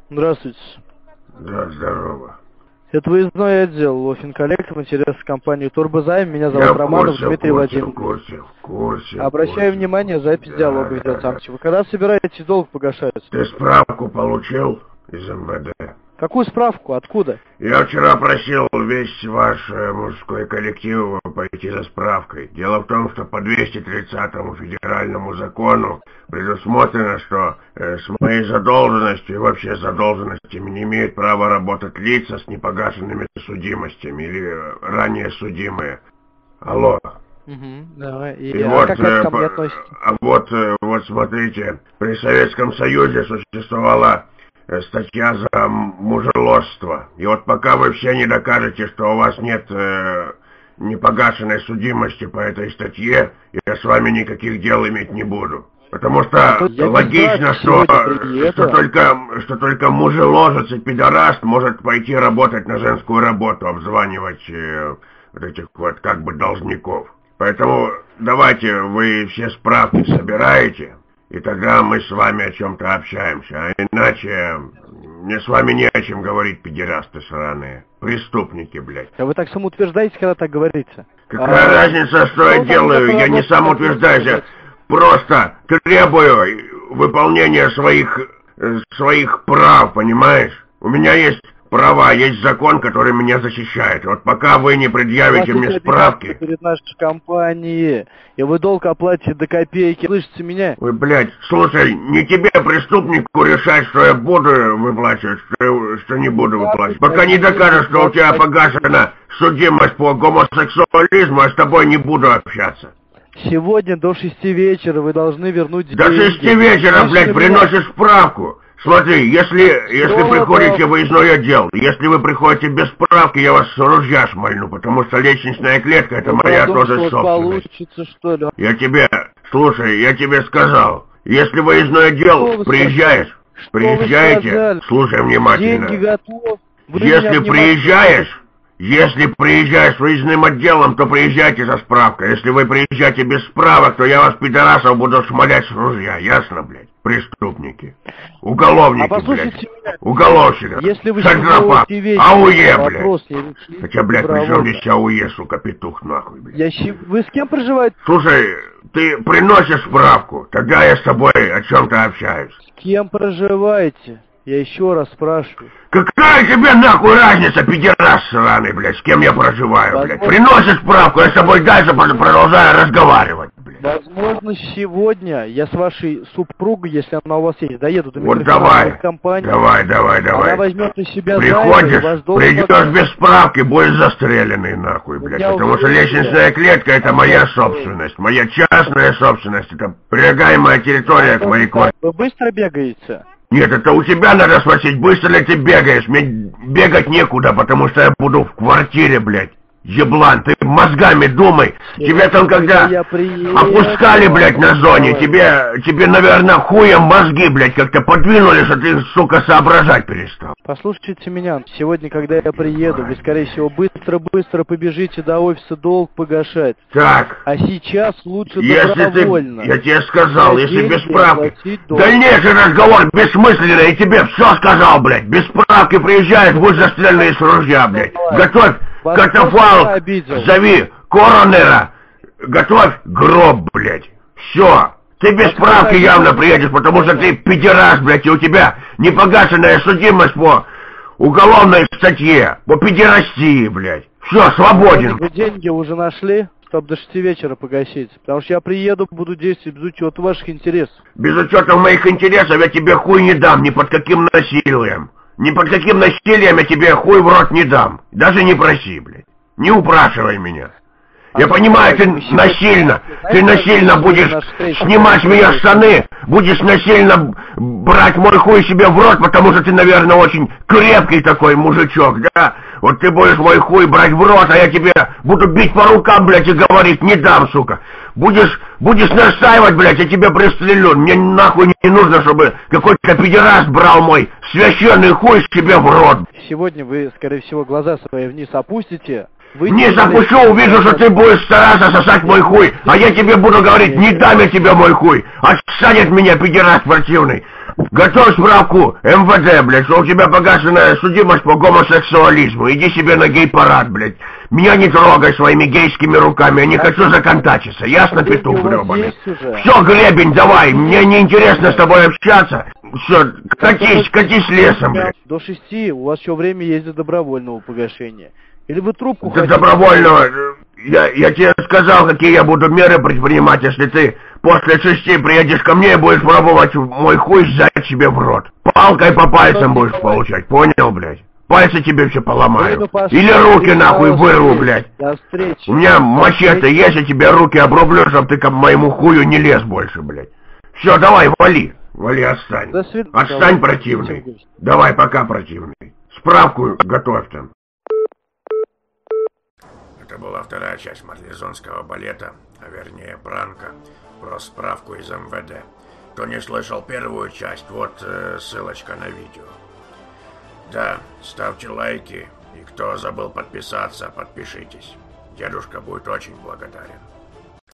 Здравствуйте. Да, здорово. Это выездной отдел Лофин Коллектор в интересах компании Турбозайм. Меня зовут Романов Дмитрий Владимирович. В курсе. Обращаю внимание, запись диалога ведется. Вы когда собираетесь долг погашать? Ты справку получил из МВД? Какую справку? Откуда? Я вчера просил весь ваш мужской коллектив пойти за справкой. Дело в том, что по 230-му федеральному закону предусмотрено, что с моей задолженностью и вообще задолженностями не имеют права работать лица с непогашенными судимостями или ранее судимые. Алло. Давай. И вот, как это ко мне относится? Вот смотрите, при Советском Союзе существовала статья за мужеложство. И вот пока вы все не докажете, что у вас нет непогашенной судимости по этой статье, я с вами никаких дел иметь не буду. Потому что логично, что только мужеложец и пидораст может пойти работать на женскую работу, обзванивать вот этих вот как бы должников. Поэтому давайте вы все справки собираете, и тогда мы с вами о чем-то общаемся. А иначе мне с вами не о чем говорить, педерасты сраные. Преступники, блядь. А вы так самоутверждаете, когда так говорите? Какая разница, что я делаю? Я не самоутверждаюсь, я просто требую выполнения своих прав, понимаешь? У меня есть права, есть закон, который меня защищает. Вот пока вы не предъявите мне справки... перед нашей компанией, и вы долг оплатите до копейки. Слышите меня? Ой, блядь, слушай, не тебе, преступнику, решать, что я буду выплачивать, что не буду выплачивать. Пока не докажешь, что у тебя погашена судимость по гомосексуализму, я с тобой не буду общаться. Сегодня до 6 вечера вы должны вернуть деньги. До 6 вечера, блядь, приносишь справку. Смотри, если приходите в выездной отдел, если вы приходите без справки, я вас с ружья шмальну, потому что лестничная клетка — это моя тоже собственность. Получится, что ли? Я тебе сказал, если в выездной отдел приезжаешь, приезжайте, слушай внимательно. Деньги готовы. Если приезжаешь выездным отделом, то приезжайте за справкой. Если вы приезжаете без справок, то я вас, пидорасов, буду шмалять с ружья. Ясно, блядь? Преступники. Уголовники, блядь. Уголовщики. Если вы Саграфа. АУЕ, блядь. Хотя, блядь, при чем здесь АУЕ, сука, петух, нахуй, блядь. Вы с кем проживаете? Слушай, ты приносишь справку, тогда я с тобой о чем-то общаюсь. С кем проживаете? Я еще раз спрашиваю. Какая тебе нахуй разница, пидерас сраный, блядь, с кем я проживаю, блядь? Приносишь справку, я с тобой дальше продолжаю разговаривать, блядь. Возможно, сегодня я с вашей супругой, если она у вас есть, доеду до вот компании. Давай. Она возьмет на себя приходишь, придешь без справки, будешь застреленный, нахуй, блядь. Потому что лестничная клетка — это моя собственность, моя частная собственность, это прилагаемая территория к моей квартире. Вы быстро бегаете? Нет, это у тебя надо спросить, быстро ли ты бегаешь. Мне бегать некуда, потому что я буду в квартире, блядь. Еблан, ты мозгами думай. Тебе там когда опускали, блядь, на зоне, тебе, наверное, хуем мозги, блядь, как-то подвинули, что ты, сука, соображать перестал. Послушайте меня, сегодня, когда я приеду, вы, скорее всего, быстро побежите до офиса долг погашать. Так. А сейчас лучше добровольно. Я тебе сказал, если без справки. Дальнейший разговор бессмысленный, я тебе все сказал, блядь. Без справки приезжаешь, будешь застреленный с ружья, блядь. Готовь катафалк, зови коронера, готовь гроб, блядь. Все. Ты без справки явно приедешь, потому что ты пидерас, блядь, и у тебя непогашенная судимость по уголовной статье, по пидерастии, блядь. Все, свободен. Вы деньги уже нашли, чтобы до 6 вечера погасить? Потому что я приеду, буду действовать без учета ваших интересов. Без учета моих интересов я тебе хуй не дам, ни под каким насилием. Ни под каким насилием я тебе хуй в рот не дам. Даже не проси, блядь. Не упрашивай меня. Я понимаю, ты насильно будешь снимать с меня штаны, будешь насильно брать мой хуй себе в рот, потому что ты, наверное, очень крепкий такой мужичок, да? Вот ты будешь мой хуй брать в рот, а я тебе буду бить по рукам, блядь, и говорить, не дам, сука. Будешь настаивать, блядь, я тебя пристрелю. Мне нахуй не нужно, чтобы какой-то педераст брал мой священный хуй себе в рот. Сегодня вы, скорее всего, глаза свои вниз опустите. Вниз опущу, увижу, что ты будешь стараться сосать мой хуй, а я тебе буду говорить, не дам я тебе мой хуй. Отстанет меня, педераст противный. Готовь справку МВД, блядь, что у тебя погашенная судимость по гомосексуализму. Иди себе на гей-парад, блядь. Меня не трогай своими гейскими руками, я не хочу законтачиться. Ясно, петух гребаный? Все, Гребень, давай, мне неинтересно с тобой общаться. Все, катись лесом, блядь. До 6 у вас еще время есть до добровольного погашения. Или вы трубку До хотите? добровольного... Я тебе сказал, какие я буду меры предпринимать, если ты после 6 приедешь ко мне и будешь пробовать мой хуй сжать себе в рот. Палкой по пальцам будешь получать, понял, блядь? Пальцы тебе все поломаю. Или руки нахуй вырву, блядь. У меня мачете есть, я тебе руки обрублю, чтоб ты к моему хую не лез больше, блядь. Все, давай, вали. Вали, отстань. Отстань, противный. Давай, пока, противный. Справку готовь там. Это была вторая часть марлезонского балета, а вернее пранка, про справку из МВД. Кто не слышал первую часть, вот ссылочка на видео. Да, ставьте лайки, и кто забыл подписаться, подпишитесь. Дедушка будет очень благодарен.